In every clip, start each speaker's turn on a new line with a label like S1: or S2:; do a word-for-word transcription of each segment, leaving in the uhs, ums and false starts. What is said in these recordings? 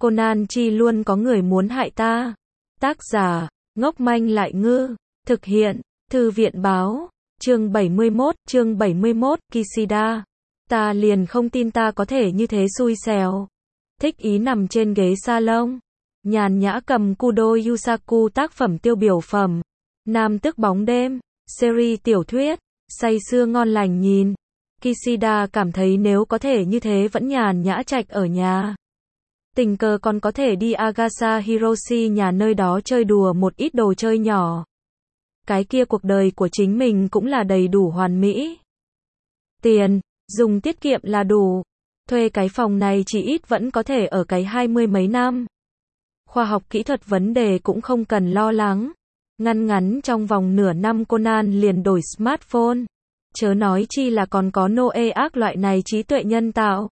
S1: Conan chi luôn có người muốn hại ta. Tác giả, ngốc manh lại ngư. Thực hiện, Thư viện báo. Chương bảy mươi mốt, chương bảy mươi mốt, Kishida. Ta liền không tin ta có thể như thế xui xẻo. Thích ý nằm trên ghế salon. Nhàn nhã cầm Kudo Yusaku tác phẩm tiêu biểu phẩm. Nam tức bóng đêm. Series tiểu thuyết. Say sưa ngon lành nhìn. Kishida cảm thấy nếu có thể như thế vẫn nhàn nhã trạch ở nhà. Tình cờ còn có thể đi Agasa Hiroshi nhà nơi đó chơi đùa một ít đồ chơi nhỏ. Cái kia cuộc đời của chính mình cũng là đầy đủ hoàn mỹ. Tiền, dùng tiết kiệm là đủ. Thuê cái phòng này chỉ ít vẫn có thể ở cái hai mươi mấy năm. Khoa học kỹ thuật vấn đề cũng không cần lo lắng. Ngăn ngắn trong vòng nửa năm Conan liền đổi smartphone. Chớ nói chi là còn có Noe ác loại này trí tuệ nhân tạo.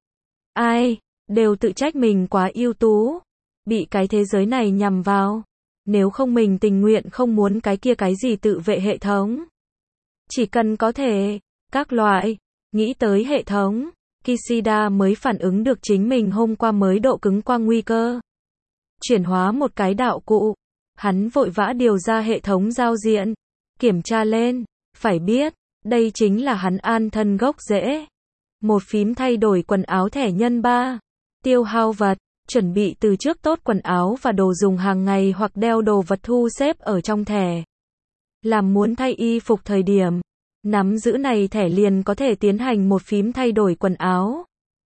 S1: Ai, đều tự trách mình quá ưu tú. Bị cái thế giới này nhằm vào. Nếu không mình tình nguyện không muốn cái kia cái gì tự vệ hệ thống. Chỉ cần có thể, các loại, nghĩ tới hệ thống, Kishida mới phản ứng được chính mình hôm qua mới độ cứng qua nguy cơ. Chuyển hóa một cái đạo cụ. Hắn vội vã điều ra hệ thống giao diện. Kiểm tra lên, phải biết, đây chính là hắn an thân gốc rễ. Một phím thay đổi quần áo thẻ nhân ba. Tiêu hao vật, chuẩn bị từ trước tốt quần áo và đồ dùng hàng ngày hoặc đeo đồ vật thu xếp ở trong thẻ. Làm muốn thay y phục thời điểm, nắm giữ này thẻ liền có thể tiến hành một phím thay đổi quần áo.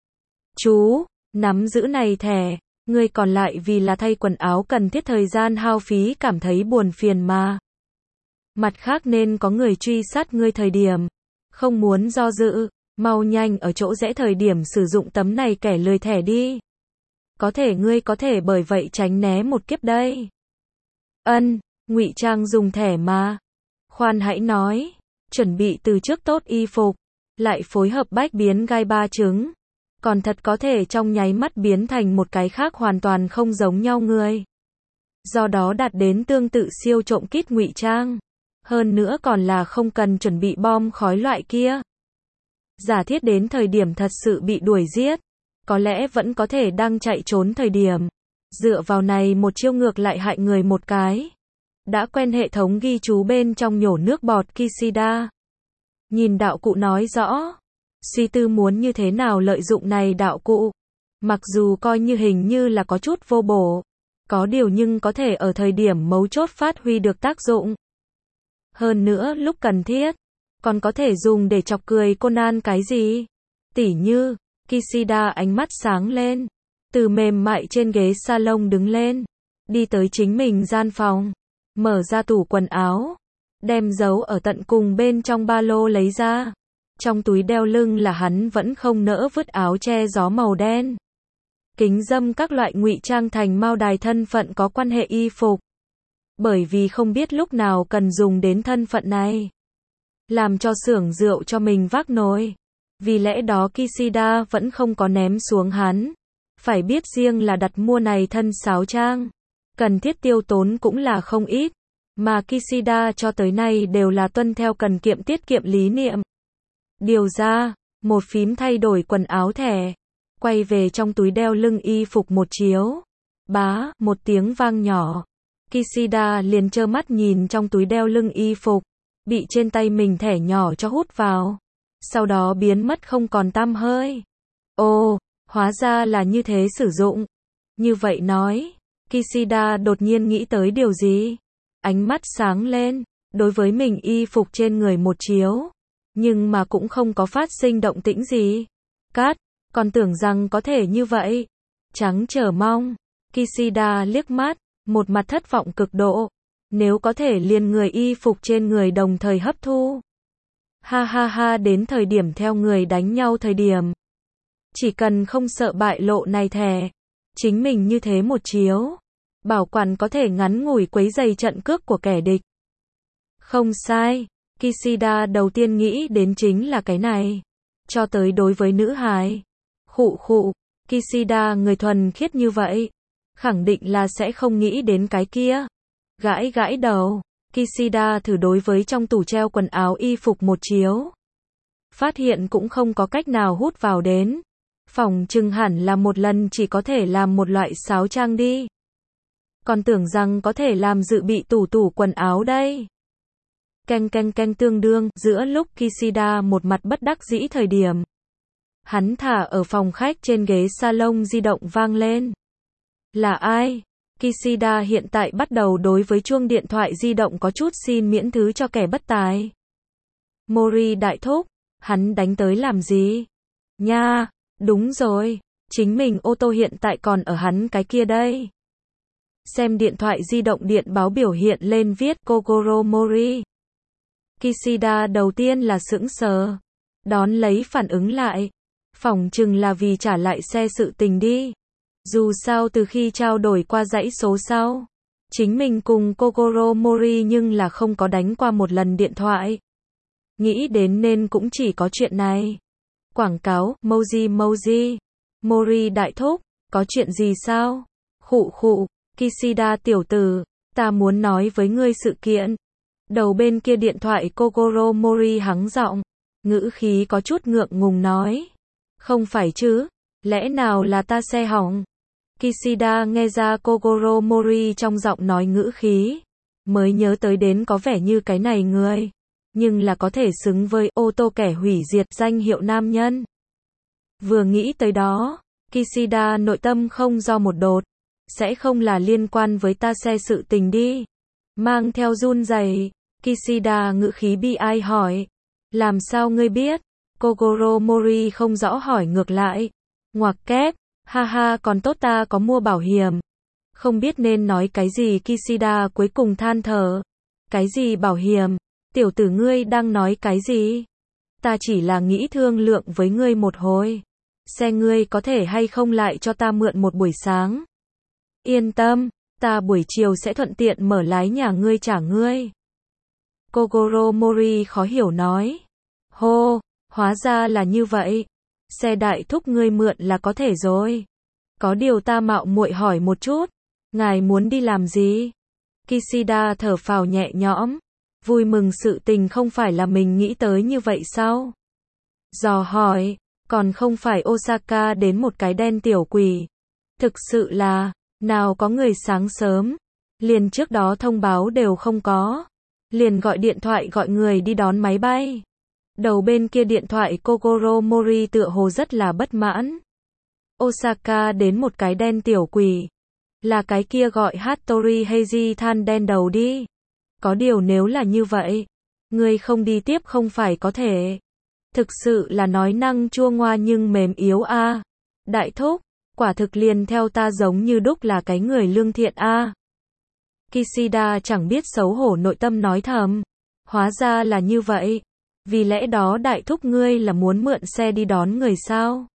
S1: Chú, nắm giữ này thẻ, người còn lại vì là thay quần áo cần thiết thời gian hao phí cảm thấy buồn phiền mà. Mặt khác nên có người truy sát ngươi thời điểm, không muốn do dự, mau nhanh ở chỗ rẽ thời điểm sử dụng tấm này kẻ lười thẻ đi. Có thể ngươi có thể bởi vậy tránh né một kiếp đây. Ân, ngụy trang dùng thẻ mà. Khoan hãy nói, chuẩn bị từ trước tốt y phục, lại phối hợp bách biến gai ba trứng. Còn thật có thể trong nháy mắt biến thành một cái khác hoàn toàn không giống nhau người. Do đó đạt đến tương tự siêu trộm kít ngụy trang. Hơn nữa còn là không cần chuẩn bị bom khói loại kia. Giả thiết đến thời điểm thật sự bị đuổi giết, có lẽ vẫn có thể đang chạy trốn thời điểm. Dựa vào này một chiêu ngược lại hại người một cái. Đã quen hệ thống ghi chú bên trong nhổ nước bọt Kishida. Nhìn đạo cụ nói rõ. Suy tư muốn như thế nào lợi dụng này đạo cụ. Mặc dù coi như hình như là có chút vô bổ. Có điều nhưng có thể ở thời điểm mấu chốt phát huy được tác dụng. Hơn nữa lúc cần thiết. Còn có thể dùng để chọc cười Conan cái gì. Tỉ như, Kishida ánh mắt sáng lên. Từ mềm mại trên ghế salon đứng lên. Đi tới chính mình gian phòng. Mở ra tủ quần áo. Đem giấu ở tận cùng bên trong ba lô lấy ra. Trong túi đeo lưng là hắn vẫn không nỡ vứt áo che gió màu đen. Kính dâm các loại ngụy trang thành mao đài thân phận có quan hệ y phục. Bởi vì không biết lúc nào cần dùng đến thân phận này. Làm cho xưởng rượu cho mình vác nồi. Vì lẽ đó Kishida vẫn không có ném xuống hắn. Phải biết riêng là đặt mua này thân sáo trang. Cần thiết tiêu tốn cũng là không ít. Mà Kishida cho tới nay đều là tuân theo cần kiệm tiết kiệm lý niệm. Điều ra, một phím thay đổi quần áo thẻ. Quay về trong túi đeo lưng y phục một chiếu. Bá, một tiếng vang nhỏ. Kishida liền trơ mắt nhìn trong túi đeo lưng y phục. Bị trên tay mình thẻ nhỏ cho hút vào. Sau đó biến mất không còn tăm hơi. Ồ, hóa ra là như thế sử dụng. Như vậy nói, Kishida đột nhiên nghĩ tới điều gì? Ánh mắt sáng lên, đối với mình y phục trên người một chiếu. Nhưng mà cũng không có phát sinh động tĩnh gì. Cát, còn tưởng rằng có thể như vậy. Trắng chờ mong. Kishida liếc mắt, một mặt thất vọng cực độ. Nếu có thể liền người y phục trên người đồng thời hấp thu. Ha ha ha đến thời điểm theo người đánh nhau thời điểm. Chỉ cần không sợ bại lộ này thẻ. Chính mình như thế một chiếu. Bảo quản có thể ngắn ngủi quấy giày trận cước của kẻ địch. Không sai. Kishida đầu tiên nghĩ đến chính là cái này. Cho tới đối với nữ hài. Khụ khụ. Kishida người thuần khiết như vậy. Khẳng định là sẽ không nghĩ đến cái kia. Gãi gãi đầu. Kishida thử đối với trong tủ treo quần áo y phục một chiếu. Phát hiện cũng không có cách nào hút vào đến. Phỏng chừng hẳn là một lần chỉ có thể làm một loại sáo trang đi. Còn tưởng rằng có thể làm dự bị tủ tủ quần áo đây. Canh canh canh tương đương, giữa lúc Kishida một mặt bất đắc dĩ thời điểm. Hắn thả ở phòng khách trên ghế salon di động vang lên. Là ai? Kishida hiện tại bắt đầu đối với chuông điện thoại di động có chút xin miễn thứ cho kẻ bất tài. Mori đại thúc, hắn đánh tới làm gì? Nha, đúng rồi, chính mình ô tô hiện tại còn ở hắn cái kia đây. Xem điện thoại di động điện báo biểu hiện lên viết Kogoro Mori. Kishida đầu tiên là sững sờ, đón lấy phản ứng lại. Phỏng chừng là vì trả lại xe sự tình đi. Dù sao từ khi trao đổi qua dãy số sau, chính mình cùng Kogoro Mori nhưng là không có đánh qua một lần điện thoại. Nghĩ đến nên cũng chỉ có chuyện này. Quảng cáo, Moji Moji. Mori đại thúc, có chuyện gì sao? Khụ khụ, Kishida tiểu tử, ta muốn nói với ngươi sự kiện. Đầu bên kia điện thoại Kogoro Mori hắng giọng, ngữ khí có chút ngượng ngùng nói. Không phải chứ, lẽ nào là ta xe hỏng? Kishida nghe ra Kogoro Mori trong giọng nói ngữ khí, mới nhớ tới đến có vẻ như cái này người, nhưng là có thể xứng với ô tô kẻ hủy diệt danh hiệu nam nhân. Vừa nghĩ tới đó, Kishida nội tâm không do một đột, sẽ không là liên quan với ta xe sự tình đi. Mang theo run rẩy, Kishida ngữ khí bi ai hỏi, làm sao ngươi biết? Kogoro Mori không rõ hỏi ngược lại, ngoặc kép, ha ha còn tốt ta có mua bảo hiểm. Không biết nên nói cái gì Kishida cuối cùng than thở. Cái gì bảo hiểm? Tiểu tử ngươi đang nói cái gì? Ta chỉ là nghĩ thương lượng với ngươi một hồi. Xe ngươi có thể hay không lại cho ta mượn một buổi sáng? Yên tâm, ta buổi chiều sẽ thuận tiện mở lái nhà ngươi trả ngươi. Kogoro Mori khó hiểu nói. Hô, hóa ra là như vậy. Xe đại thúc ngươi mượn là có thể rồi. Có điều ta mạo muội hỏi một chút. Ngài muốn đi làm gì? Kishida thở phào nhẹ nhõm. Vui mừng sự tình không phải là mình nghĩ tới như vậy sao? Dò hỏi, còn không phải Osaka đến một cái đen tiểu quỷ. Thực sự là, nào có người sáng sớm, liền trước đó thông báo đều không có. Liền gọi điện thoại gọi người đi đón máy bay. Đầu bên kia điện thoại Kogoro Mori tựa hồ rất là bất mãn. Osaka đến một cái đen tiểu quỷ. Là cái kia gọi Hattori Heiji than đen đầu đi. Có điều nếu là như vậy, người không đi tiếp không phải có thể. Thực sự là nói năng chua ngoa nhưng mềm yếu a. À. Đại thúc, quả thực liền theo ta giống như đúc là cái người lương thiện a. À. Kishida chẳng biết xấu hổ nội tâm nói thầm. Hóa ra là như vậy. Vì lẽ đó đại thúc ngươi là muốn mượn xe đi đón người sao?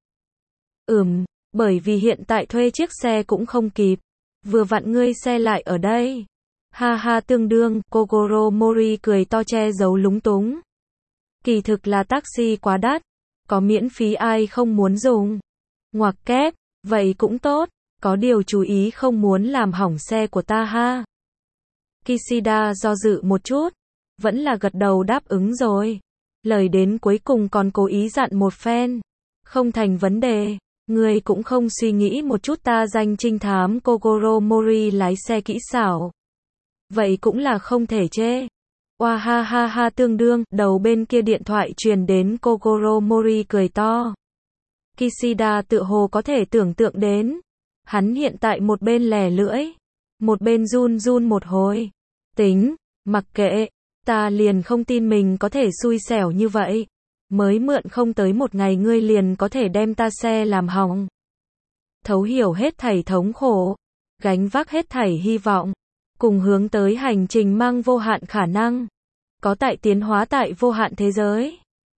S1: Ừm, bởi vì hiện tại thuê chiếc xe cũng không kịp. Vừa vặn ngươi xe lại ở đây. Ha ha tương đương, Kogoro Mori cười to che giấu lúng túng. Kỳ thực là taxi quá đắt. Có miễn phí ai không muốn dùng. Ngoặc kép, vậy cũng tốt. Có điều chú ý không muốn làm hỏng xe của ta ha. Kishida do dự một chút. Vẫn là gật đầu đáp ứng rồi. Lời đến cuối cùng còn cố ý dặn một phen. Không thành vấn đề. Người cũng không suy nghĩ một chút ta danh trinh thám Kogoro Mori lái xe kỹ xảo. Vậy cũng là không thể chê. Oa ha ha ha tương đương, đầu bên kia điện thoại truyền đến Kogoro Mori cười to. Kishida tự hồ có thể tưởng tượng đến. Hắn hiện tại một bên lè lưỡi. Một bên run run một hồi. Tính, mặc kệ. Ta liền không tin mình có thể xui xẻo như vậy. Mới mượn không tới một ngày ngươi liền có thể đem ta xe làm hỏng. Thấu hiểu hết thảy thống khổ. Gánh vác hết thảy hy vọng. Cùng hướng tới hành trình mang vô hạn khả năng. Có tại tiến hóa tại vô hạn thế giới.